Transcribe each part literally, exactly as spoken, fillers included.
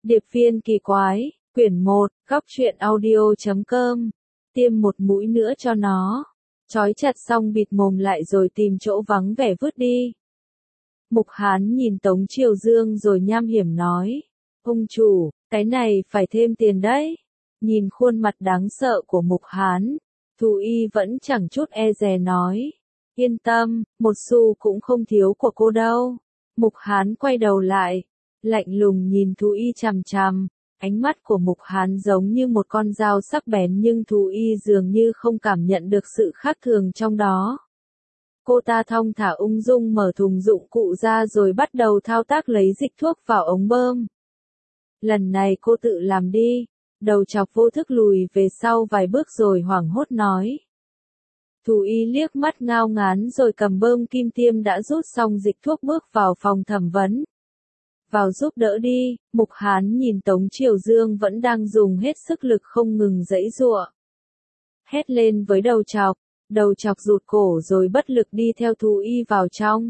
Điệp viên kỳ quái, quyển một, góc truyện audio chấm com. Tiêm một mũi nữa cho nó. Trói chặt xong bịt mồm lại rồi tìm chỗ vắng vẻ vứt đi. Mục Hán nhìn Tống Triều Dương rồi nham hiểm nói. Ông chủ, cái này phải thêm tiền đấy. Nhìn khuôn mặt đáng sợ của Mục Hán, Thú Y vẫn chẳng chút e dè nói. Yên tâm, một xu cũng không thiếu của cô đâu. Mục Hán quay đầu lại, lạnh lùng nhìn Thú Y chằm chằm. Ánh mắt của Mục Hán giống như một con dao sắc bén nhưng Thú Y dường như không cảm nhận được sự khác thường trong đó. Cô ta thong thả ung dung mở thùng dụng cụ ra rồi bắt đầu thao tác lấy dịch thuốc vào ống bơm. Lần này cô tự làm đi. Đầu chọc vô thức lùi về sau vài bước rồi hoảng hốt nói. Thú Y liếc mắt ngao ngán rồi cầm bơm kim tiêm đã rút xong dịch thuốc bước vào phòng thẩm vấn. Vào giúp đỡ đi. Mục Hán nhìn Tống Triều Dương vẫn đang dùng hết sức lực không ngừng giãy giụa. Hét lên với đầu chọc. Đầu chọc rụt cổ rồi bất lực đi theo Thú Y vào trong.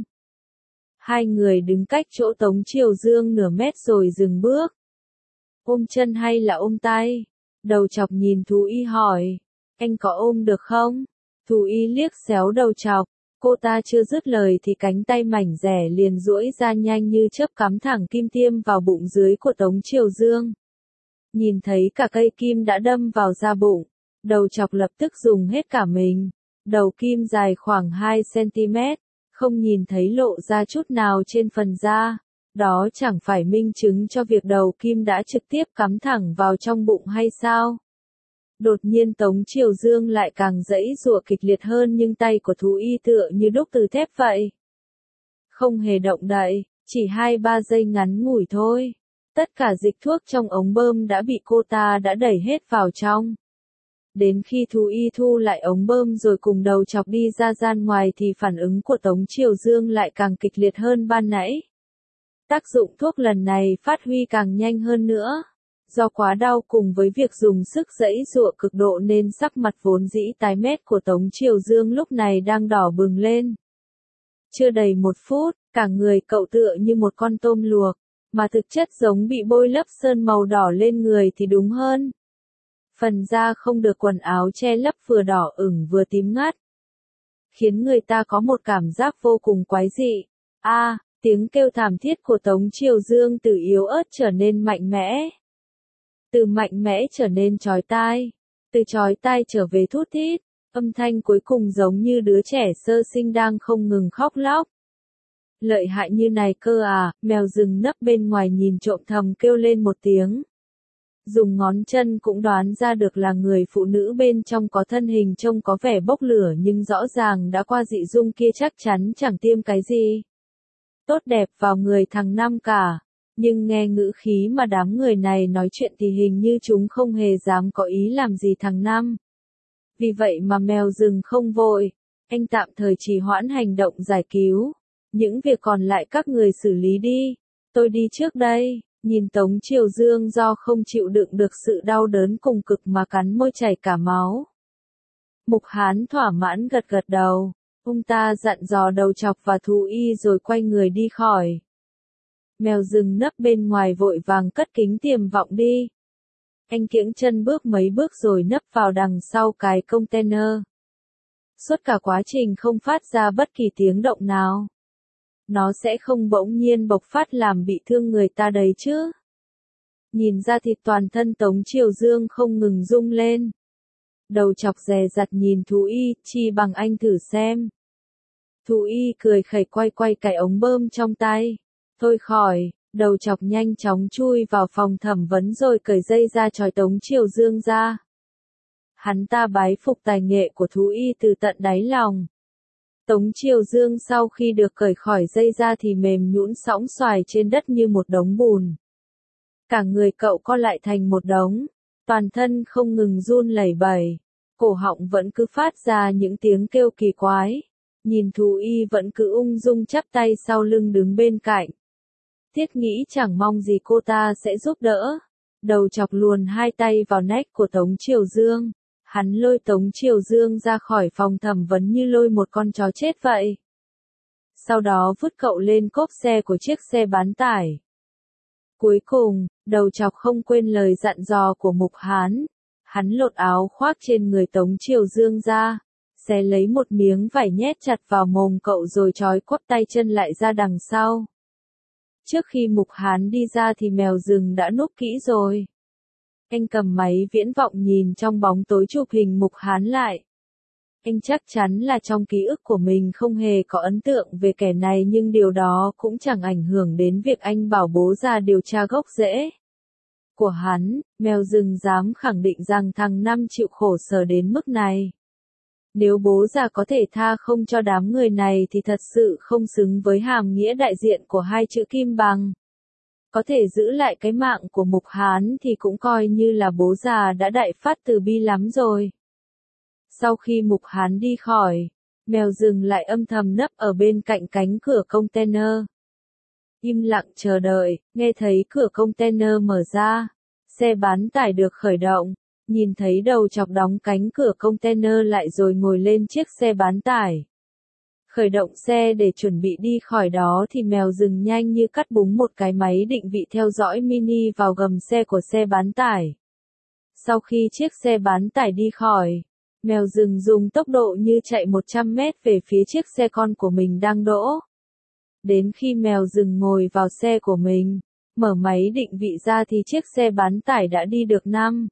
Hai người đứng cách chỗ Tống Triều Dương nửa mét rồi dừng bước. Ôm chân hay là ôm tay? Đầu chọc nhìn Thú Y hỏi. Anh có ôm được không? Thú Y liếc xéo đầu chọc. Cô ta chưa dứt lời thì cánh tay mảnh dẻ liền duỗi ra nhanh như chớp cắm thẳng kim tiêm vào bụng dưới của Tống Triều Dương. Nhìn thấy cả cây kim đã đâm vào da bụng, đầu chọc lập tức dùng hết cả mình. Đầu kim dài khoảng hai xăng-ti-mét, không nhìn thấy lộ ra chút nào trên phần da. Đó chẳng phải minh chứng cho việc đầu kim đã trực tiếp cắm thẳng vào trong bụng hay sao? Đột nhiên Tống Triều Dương lại càng giãy giụa kịch liệt hơn nhưng tay của Thú Y tựa như đúc từ thép vậy. Không hề động đậy, chỉ hai ba giây ngắn ngủi thôi. Tất cả dịch thuốc trong ống bơm đã bị cô ta đã đẩy hết vào trong. Đến khi Thú Y thu lại ống bơm rồi cùng đầu chọc đi ra gian ngoài thì phản ứng của Tống Triều Dương lại càng kịch liệt hơn ban nãy. Tác dụng thuốc lần này phát huy càng nhanh hơn nữa. Do quá đau cùng với việc dùng sức giãy giụa cực độ nên sắc mặt vốn dĩ tái mét của Tống Triều Dương lúc này đang đỏ bừng lên. Chưa đầy một phút, cả người cậu tựa như một con tôm luộc, mà thực chất giống bị bôi lớp sơn màu đỏ lên người thì đúng hơn. Phần da không được quần áo che lấp vừa đỏ ửng vừa tím ngắt, khiến người ta có một cảm giác vô cùng quái dị. A, à, tiếng kêu thảm thiết của Tống Triều Dương từ yếu ớt trở nên mạnh mẽ. Từ mạnh mẽ trở nên chói tai, từ chói tai trở về thút thít, âm thanh cuối cùng giống như đứa trẻ sơ sinh đang không ngừng khóc lóc. Lợi hại như này cơ à, mèo rừng nấp bên ngoài nhìn trộm thầm kêu lên một tiếng. Dùng ngón chân cũng đoán ra được là người phụ nữ bên trong có thân hình trông có vẻ bốc lửa nhưng rõ ràng đã qua dị dung kia chắc chắn chẳng tiêm cái gì tốt đẹp vào người thằng Năm cả. Nhưng nghe ngữ khí mà đám người này nói chuyện thì hình như chúng không hề dám có ý làm gì thằng Năm. Vì vậy mà mèo rừng không vội, anh tạm thời trì hoãn hành động giải cứu. Những việc còn lại các người xử lý đi, tôi đi trước đây. Nhìn Tống Triều Dương do không chịu đựng được sự đau đớn cùng cực mà cắn môi chảy cả máu. Mục Hán thỏa mãn gật gật đầu, ông ta dặn dò đầu chọc và Thú Y rồi quay người đi khỏi. Mèo rừng nấp bên ngoài vội vàng cất kính tiềm vọng đi. Anh kiễng chân bước mấy bước rồi nấp vào đằng sau cái container. Suốt cả quá trình không phát ra bất kỳ tiếng động nào. Nó sẽ không bỗng nhiên bộc phát làm bị thương người ta đấy chứ. Nhìn ra thịt toàn thân Tống Triều Dương không ngừng rung lên. Đầu chọc dè dặt nhìn Thú Y, chi bằng anh thử xem. Thú Y cười khẩy quay quay cái ống bơm trong tay. Thôi khỏi, đầu chọc nhanh chóng chui vào phòng thẩm vấn rồi cởi dây ra trói Tống Triều Dương ra. Hắn ta bái phục tài nghệ của Thú Y từ tận đáy lòng. Tống Triều Dương sau khi được cởi khỏi dây ra thì mềm nhũn sõng xoài trên đất như một đống bùn. Cả người cậu co lại thành một đống, toàn thân không ngừng run lẩy bẩy, cổ họng vẫn cứ phát ra những tiếng kêu kỳ quái. Nhìn Thú Y vẫn cứ ung dung chắp tay sau lưng đứng bên cạnh. Thiết nghĩ chẳng mong gì cô ta sẽ giúp đỡ. Đầu chọc luồn hai tay vào nách của Tống Triều Dương. Hắn lôi Tống Triều Dương ra khỏi phòng thẩm vấn như lôi một con chó chết vậy. Sau đó vứt cậu lên cốp xe của chiếc xe bán tải. Cuối cùng, đầu chọc không quên lời dặn dò của Mục Hán. Hắn lột áo khoác trên người Tống Triều Dương ra, xé lấy một miếng vải nhét chặt vào mồm cậu rồi trói quắp tay chân lại ra đằng sau. Trước khi Mục Hán đi ra thì mèo rừng đã núp kỹ rồi. Anh cầm máy viễn vọng nhìn trong bóng tối chụp hình Mục Hán lại. Anh chắc chắn là trong ký ức của mình không hề có ấn tượng về kẻ này, nhưng điều đó cũng chẳng ảnh hưởng đến việc anh bảo bố già điều tra gốc rễ của hắn. Mèo rừng dám khẳng định rằng thằng Năm chịu khổ sở đến mức này. Nếu bố già có thể tha không cho đám người này thì thật sự không xứng với hàm nghĩa đại diện của hai chữ Kim Bằng. Có thể giữ lại cái mạng của Mục Hán thì cũng coi như là bố già đã đại phát từ bi lắm rồi. Sau khi Mục Hán đi khỏi, mèo rừng lại âm thầm nấp ở bên cạnh cánh cửa container. Im lặng chờ đợi, nghe thấy cửa container mở ra, xe bán tải được khởi động, nhìn thấy đầu chọc đóng cánh cửa container lại rồi ngồi lên chiếc xe bán tải. Khởi động xe để chuẩn bị đi khỏi đó thì mèo rừng nhanh như cắt búng một cái máy định vị theo dõi mini vào gầm xe của xe bán tải. Sau khi chiếc xe bán tải đi khỏi, mèo rừng dùng tốc độ như chạy một trăm mét về phía chiếc xe con của mình đang đỗ. Đến khi mèo rừng ngồi vào xe của mình, mở máy định vị ra thì chiếc xe bán tải đã đi được năm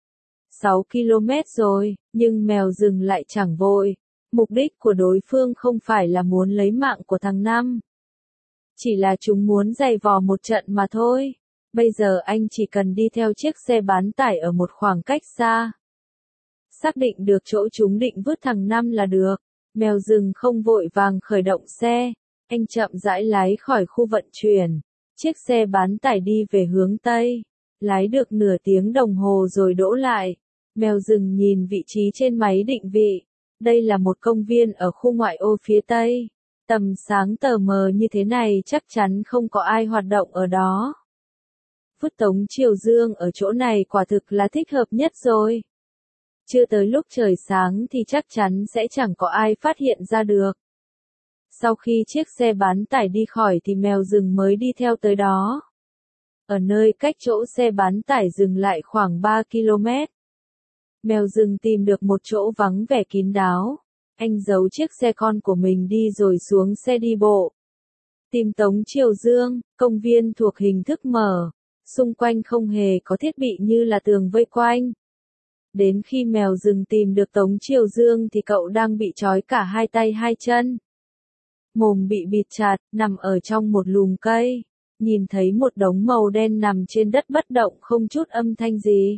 sáu ki lô mét rồi, nhưng mèo rừng lại chẳng vội. Mục đích của đối phương không phải là muốn lấy mạng của thằng Năm. Chỉ là chúng muốn giày vò một trận mà thôi. Bây giờ anh chỉ cần đi theo chiếc xe bán tải ở một khoảng cách xa. Xác định được chỗ chúng định vứt thằng Năm là được. Mèo rừng không vội vàng khởi động xe. Anh chậm rãi lái khỏi khu vận chuyển. Chiếc xe bán tải đi về hướng Tây. Lái được nửa tiếng đồng hồ rồi đỗ lại. Mèo rừng nhìn vị trí trên máy định vị. Đây là một công viên ở khu ngoại ô phía Tây. Tầm sáng tờ mờ như thế này chắc chắn không có ai hoạt động ở đó. Vứt Tống Triều Dương ở chỗ này quả thực là thích hợp nhất rồi. Chưa tới lúc trời sáng thì chắc chắn sẽ chẳng có ai phát hiện ra được. Sau khi chiếc xe bán tải đi khỏi thì mèo rừng mới đi theo tới đó. Ở nơi cách chỗ xe bán tải dừng lại khoảng ba ki lô mét. Mèo rừng tìm được một chỗ vắng vẻ kín đáo. Anh giấu chiếc xe con của mình đi rồi xuống xe đi bộ. Tìm Tống Triều Dương, công viên thuộc hình thức mở. Xung quanh không hề có thiết bị như là tường vây quanh. Đến khi mèo rừng tìm được Tống Triều Dương thì cậu đang bị trói cả hai tay hai chân. Mồm bị bịt chặt, nằm ở trong một lùm cây. Nhìn thấy một đống màu đen nằm trên đất bất động không chút âm thanh gì.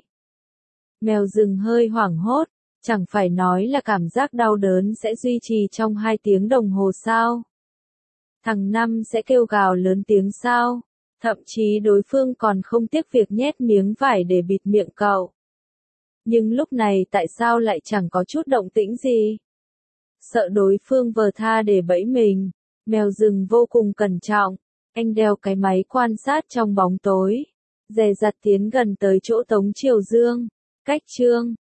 Mèo rừng hơi hoảng hốt, chẳng phải nói là cảm giác đau đớn sẽ duy trì trong hai tiếng đồng hồ sao? Thằng Năm sẽ kêu gào lớn tiếng sao? Thậm chí đối phương còn không tiếc việc nhét miếng vải để bịt miệng cậu. Nhưng lúc này tại sao lại chẳng có chút động tĩnh gì? Sợ đối phương vờ tha để bẫy mình, mèo rừng vô cùng cẩn trọng. Anh đeo cái máy quan sát trong bóng tối, dè dặt tiến gần tới chỗ Tống Triều Dương. Cách chương